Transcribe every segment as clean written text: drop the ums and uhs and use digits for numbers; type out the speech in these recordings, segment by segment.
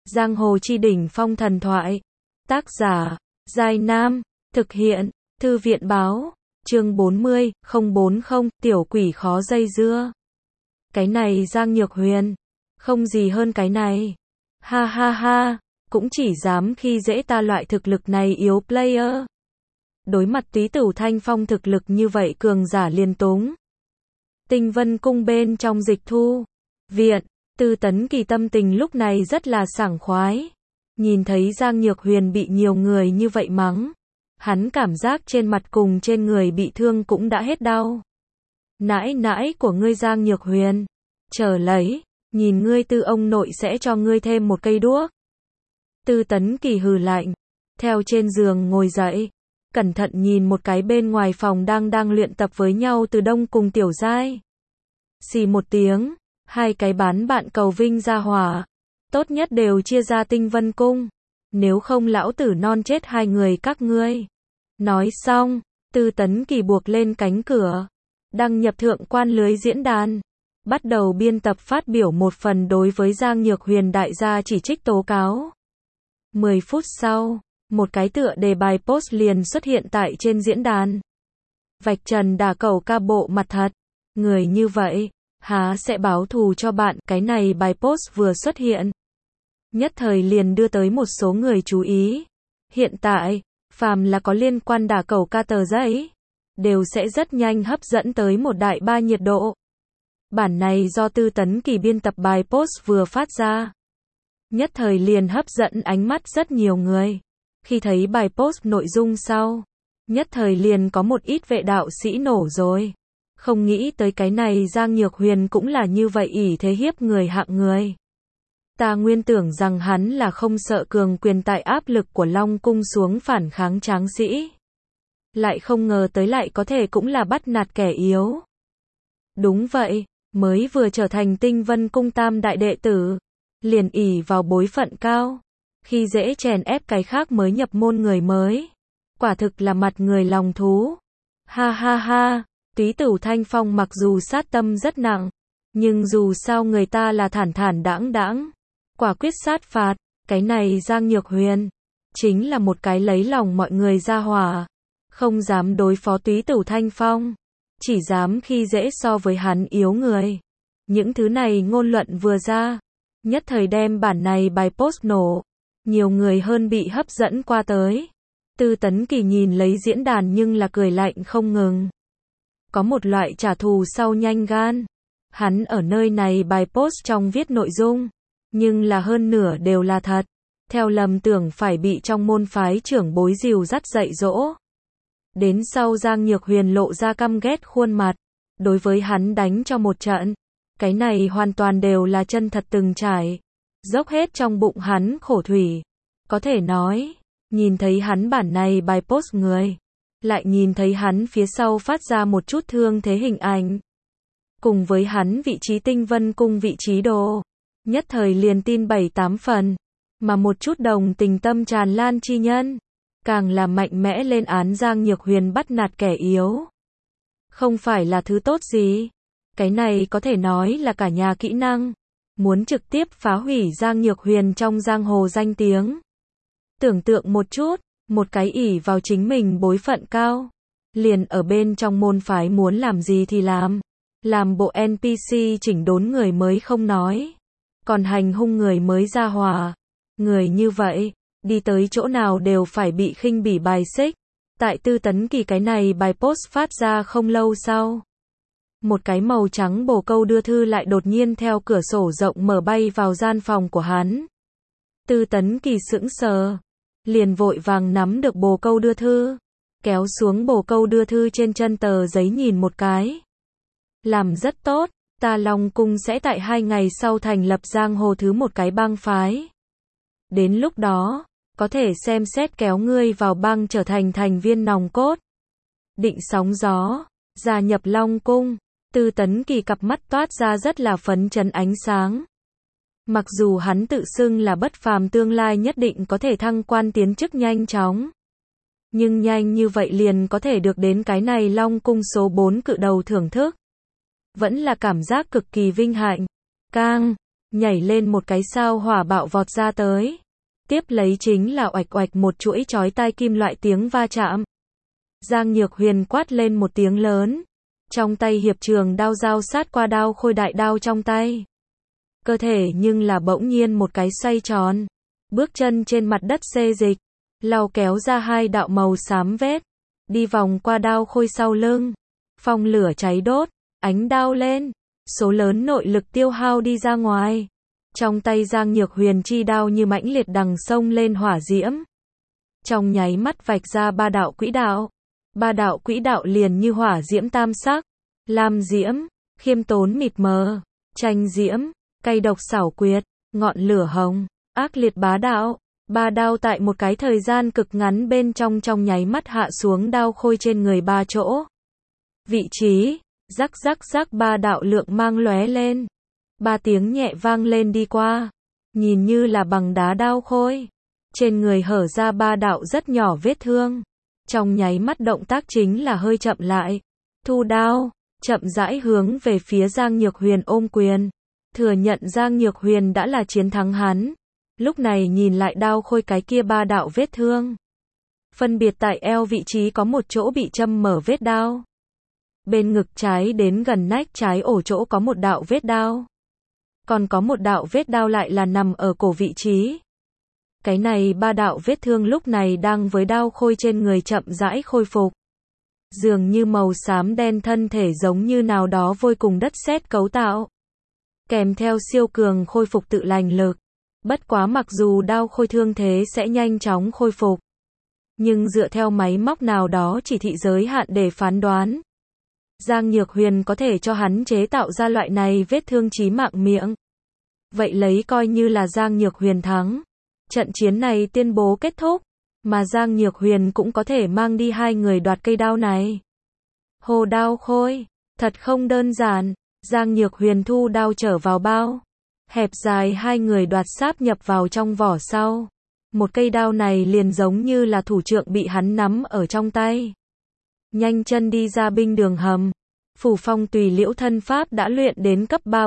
Giang hồ chi đỉnh phong thần thoại. Tác giả, Giai Nam. Thực hiện, Thư viện báo. Chương 40, 040, tiểu quỷ khó dây dưa. Cái này Giang Nhược Huyền. Không gì hơn cái này. Ha ha ha, cũng chỉ dám khi dễ ta loại thực lực này yếu player. Đối mặt Túy Tửu Thanh Phong thực lực như vậy cường giả liên túng. Tinh Vân Cung bên trong Dịch Thu viện, Tư Tấn Kỳ tâm tình lúc này rất là sảng khoái. Nhìn thấy Giang Nhược Huyền bị nhiều người như vậy mắng, hắn cảm giác trên mặt cùng trên người bị thương cũng đã hết đau. Nãi nãi của ngươi Giang Nhược Huyền, chờ lấy, nhìn ngươi Tư ông nội sẽ cho ngươi thêm một cây đuốc. Tư Tấn Kỳ hừ lạnh, theo trên giường ngồi dậy, cẩn thận nhìn một cái bên ngoài phòng đang luyện tập với nhau Từ Đông cùng Tiểu Giai. Xì một tiếng, hai cái bán bạn cầu vinh ra hỏa, tốt nhất đều chia ra Tinh Vân Cung, nếu không lão tử non chết hai người các ngươi. Nói xong, Tư Tấn Kỳ buộc lên cánh cửa, đăng nhập thượng quan lưới diễn đàn, bắt đầu biên tập phát biểu một phần đối với Giang Nhược Huyền đại gia chỉ trích tố cáo. 10 phút sau, một cái tựa đề bài post liền xuất hiện tại trên diễn đàn. Vạch trần đả cẩu ca bộ mặt thật, người như vậy, há sẽ báo thù cho bạn. Cái này bài post vừa xuất hiện, nhất thời liền đưa tới một số người chú ý. Hiện tại, phàm là có liên quan đả cẩu ca tờ giấy, đều sẽ rất nhanh hấp dẫn tới một đại ba nhiệt độ. Bản này do Tư Tấn Kỳ biên tập bài post vừa phát ra, nhất thời liền hấp dẫn ánh mắt rất nhiều người. Khi thấy bài post nội dung sau, nhất thời liền có một ít vệ đạo sĩ nổ rồi. Không nghĩ tới cái này Giang Nhược Huyền cũng là như vậy ỷ thế hiếp người hạng người. Ta nguyên tưởng rằng hắn là không sợ cường quyền tại áp lực của Long Cung xuống phản kháng tráng sĩ. Lại không ngờ tới lại có thể cũng là bắt nạt kẻ yếu. Đúng vậy, mới vừa trở thành Tinh Vân Cung tam đại đệ tử, liền ỷ vào bối phận cao, khi dễ chèn ép cái khác mới nhập môn người mới. Quả thực là mặt người lòng thú. Ha ha ha, Túy Tửu Thanh Phong mặc dù sát tâm rất nặng, nhưng dù sao người ta là thản thản đãng đãng, quả quyết sát phạt. Cái này Giang Nhược Huyền, chính là một cái lấy lòng mọi người ra hỏa, không dám đối phó Túy Tửu Thanh Phong, chỉ dám khi dễ so với hắn yếu người. Những thứ này ngôn luận vừa ra, nhất thời đem bản này bài post nổ, nhiều người hơn bị hấp dẫn qua tới. Tư Tấn Kỳ nhìn lấy diễn đàn nhưng là cười lạnh không ngừng. Có một loại trả thù sau nhanh gan. Hắn ở nơi này bài post trong viết nội dung, nhưng là hơn nửa đều là thật. Theo lầm tưởng phải bị trong môn phái trưởng bối dìu dắt dạy dỗ. Đến sau Giang Nhược Huyền lộ ra căm ghét khuôn mặt, đối với hắn đánh cho một trận. Cái này hoàn toàn đều là chân thật từng trải, dốc hết trong bụng hắn khổ thủy. Có thể nói, nhìn thấy hắn bản này bài post người, lại nhìn thấy hắn phía sau phát ra một chút thương thế hình ảnh, cùng với hắn vị trí Tinh Vân Cung vị trí đồ, nhất thời liền tin 7-8 phần, mà một chút đồng tình tâm tràn lan chi nhân, càng là mạnh mẽ lên án Giang Nhược Huyền bắt nạt kẻ yếu. Không phải là thứ tốt gì, cái này có thể nói là cả nhà kỹ năng, muốn trực tiếp phá hủy Giang Nhược Huyền trong giang hồ danh tiếng. Tưởng tượng một chút, một cái ỷ vào chính mình bối phận cao, liền ở bên trong môn phái muốn làm gì thì làm bộ NPC chỉnh đốn người mới không nói, còn hành hung người mới ra hỏa. Người như vậy, đi tới chỗ nào đều phải bị khinh bỉ bài xích. Tại Tư Tấn Kỳ cái này bài post phát ra không lâu sau, một cái màu trắng bồ câu đưa thư lại đột nhiên theo cửa sổ rộng mở bay vào gian phòng của hắn. Tư Tấn Kỳ sững sờ, liền vội vàng nắm được bồ câu đưa thư, kéo xuống bồ câu đưa thư trên chân tờ giấy nhìn một cái. Làm rất tốt, ta Long Cung sẽ tại 2 ngày sau thành lập giang hồ thứ một cái bang phái. Đến lúc đó, có thể xem xét kéo ngươi vào bang trở thành thành viên nòng cốt. Định sóng gió, gia nhập Long Cung. Tư Tấn Kỳ cặp mắt toát ra rất là phấn chấn ánh sáng. Mặc dù hắn tự xưng là bất phàm tương lai nhất định có thể thăng quan tiến chức nhanh chóng, nhưng nhanh như vậy liền có thể được đến cái này Long Cung số 4 cự đầu thưởng thức, vẫn là cảm giác cực kỳ vinh hạnh. Cang, nhảy lên một cái sao hỏa bạo vọt ra tới. Tiếp lấy chính là oạch oạch một chuỗi chói tai kim loại tiếng va chạm. Giang Nhược Huyền quát lên một tiếng lớn. Trong tay hiệp trường đao dao sát qua đao khôi đại đao trong tay. Cơ thể nhưng là bỗng nhiên một cái xoay tròn. Bước chân trên mặt đất xê dịch. Lau kéo ra hai đạo màu xám vết. Đi vòng qua đao khôi sau lưng. Phong lửa cháy đốt. Ánh đao lên. Số lớn nội lực tiêu hao đi ra ngoài. Trong tay Giang Nhược Huyền chi đao như mãnh liệt đằng sông lên hỏa diễm. Trong nháy mắt vạch ra ba đạo quỹ đạo. Ba đạo quỹ đạo liền như hỏa diễm tam sắc. Lam diễm, khiêm tốn mịt mờ, tranh diễm, cay độc xảo quyệt, ngọn lửa hồng, ác liệt bá đạo. Ba đao tại một cái thời gian cực ngắn bên trong nháy mắt hạ xuống đao khôi trên người ba chỗ. Vị trí, rắc rắc rắc ba đạo lượng mang lóe lên. Ba tiếng nhẹ vang lên đi qua. Nhìn như là bằng đá đao khôi. Trên người hở ra ba đạo rất nhỏ vết thương. Trong nháy mắt động tác chính là hơi chậm lại. Thu đao, chậm rãi hướng về phía Giang Nhược Huyền ôm quyền. Thừa nhận Giang Nhược Huyền đã là chiến thắng hắn. Lúc này nhìn lại đao khôi cái kia ba đạo vết thương. Phân biệt tại eo vị trí có một chỗ bị châm mở vết đao. Bên ngực trái đến gần nách trái ổ chỗ có một đạo vết đao. Còn có một đạo vết đao lại là nằm ở cổ vị trí. Cái này ba đạo vết thương lúc này đang với đao khôi trên người chậm rãi khôi phục. Dường như màu xám đen thân thể giống như nào đó vôi cùng đất sét cấu tạo. Kèm theo siêu cường khôi phục tự lành lực. Bất quá mặc dù đao khôi thương thế sẽ nhanh chóng khôi phục. Nhưng dựa theo máy móc nào đó chỉ thị giới hạn để phán đoán. Giang Nhược Huyền có thể cho hắn chế tạo ra loại này vết thương chí mạng miệng. Vậy lấy coi như là Giang Nhược Huyền thắng. Trận chiến này tuyên bố kết thúc. Mà Giang Nhược Huyền cũng có thể mang đi hai người đoạt cây đao này. Hồ đao khôi. Thật không đơn giản. Giang Nhược Huyền thu đao trở vào bao. Hẹp dài hai người đoạt sáp nhập vào trong vỏ sau. Một cây đao này liền giống như là thủ trượng bị hắn nắm ở trong tay. Nhanh chân đi ra binh đường hầm. Phủ Phong Tùy Liễu thân pháp đã luyện đến cấp 3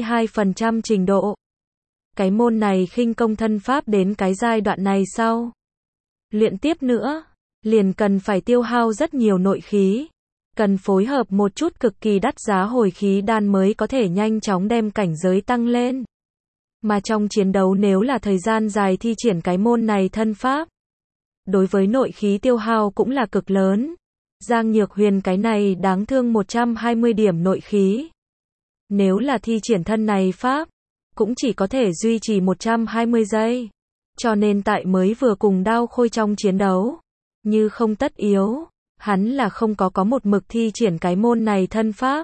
42% trình độ. Cái môn này khinh công thân pháp đến cái giai đoạn này sau. Luyện tiếp nữa, liền cần phải tiêu hao rất nhiều nội khí. Cần phối hợp một chút cực kỳ đắt giá hồi khí đan mới có thể nhanh chóng đem cảnh giới tăng lên. Mà trong chiến đấu nếu là thời gian dài thi triển cái môn này thân pháp. Đối với nội khí tiêu hao cũng là cực lớn. Giang Nhược Huyền cái này đáng thương 120 điểm nội khí. Nếu là thi triển thân này pháp, cũng chỉ có thể duy trì 120 giây. Cho nên tại mới vừa cùng đao khôi trong chiến đấu, như không tất yếu, hắn là không có một mực thi triển cái môn này thân pháp.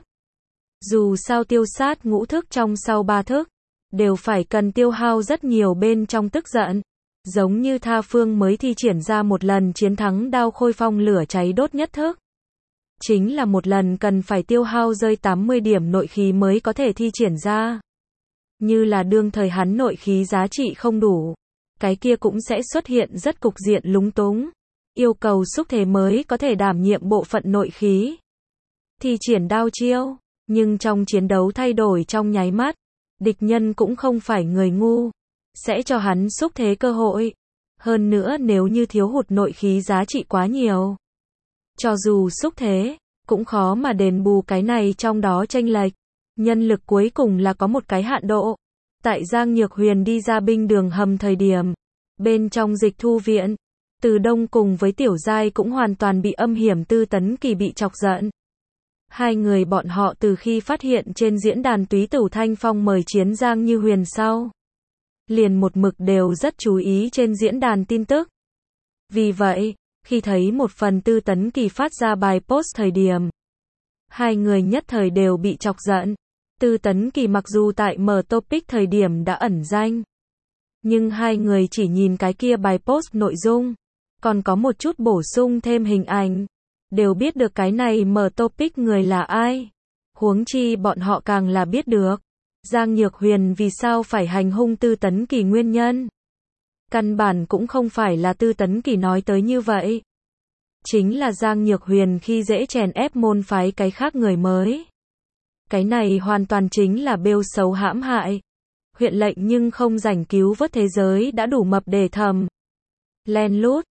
Dù sao tiêu sát ngũ thức trong sau ba thức, đều phải cần tiêu hao rất nhiều bên trong tức giận. Giống như Tha Phương mới thi triển ra một lần chiến thắng đao khôi phong lửa cháy đốt nhất thức. Chính là một lần cần phải tiêu hao rơi 80 điểm nội khí mới có thể thi triển ra. Như là đương thời hắn nội khí giá trị không đủ. Cái kia cũng sẽ xuất hiện rất cục diện lúng túng. Yêu cầu xúc thế mới có thể đảm nhiệm bộ phận nội khí. Thi triển đao chiêu. Nhưng trong chiến đấu thay đổi trong nháy mắt. Địch nhân cũng không phải người ngu. Sẽ cho hắn xúc thế cơ hội. Hơn nữa nếu như thiếu hụt nội khí giá trị quá nhiều. Cho dù xúc thế, cũng khó mà đền bù cái này trong đó chênh lệch. Nhân lực cuối cùng là có một cái hạn độ. Tại Giang Nhược Huyền đi ra binh đường hầm thời điểm. Bên trong Dịch Thu viện, Từ Đông cùng với Tiểu Giai cũng hoàn toàn bị âm hiểm Tư Tấn Kỳ bị chọc giận. Hai người bọn họ từ khi phát hiện trên diễn đàn Túy Tửu Thanh Phong mời chiến Giang Như Huyền sau. Liền một mực đều rất chú ý trên diễn đàn tin tức. Vì vậy, khi thấy một phần Tư Tấn Kỳ phát ra bài post thời điểm, hai người nhất thời đều bị chọc giận. Tư Tấn Kỳ mặc dù tại mở topic thời điểm đã ẩn danh, nhưng hai người chỉ nhìn cái kia bài post nội dung, còn có một chút bổ sung thêm hình ảnh, đều biết được cái này mở topic người là ai. Huống chi bọn họ càng là biết được Giang Nhược Huyền vì sao phải hành hung Tư Tấn Kỳ nguyên nhân. Căn bản cũng không phải là Tư Tấn Kỳ nói tới như vậy. Chính là Giang Nhược Huyền khi dễ chèn ép môn phái cái khác người mới. Cái này hoàn toàn chính là bêu xấu hãm hại. huyện lệnh nhưng không rảnh cứu vớt thế giới đã đủ mập để thầm. Len lút,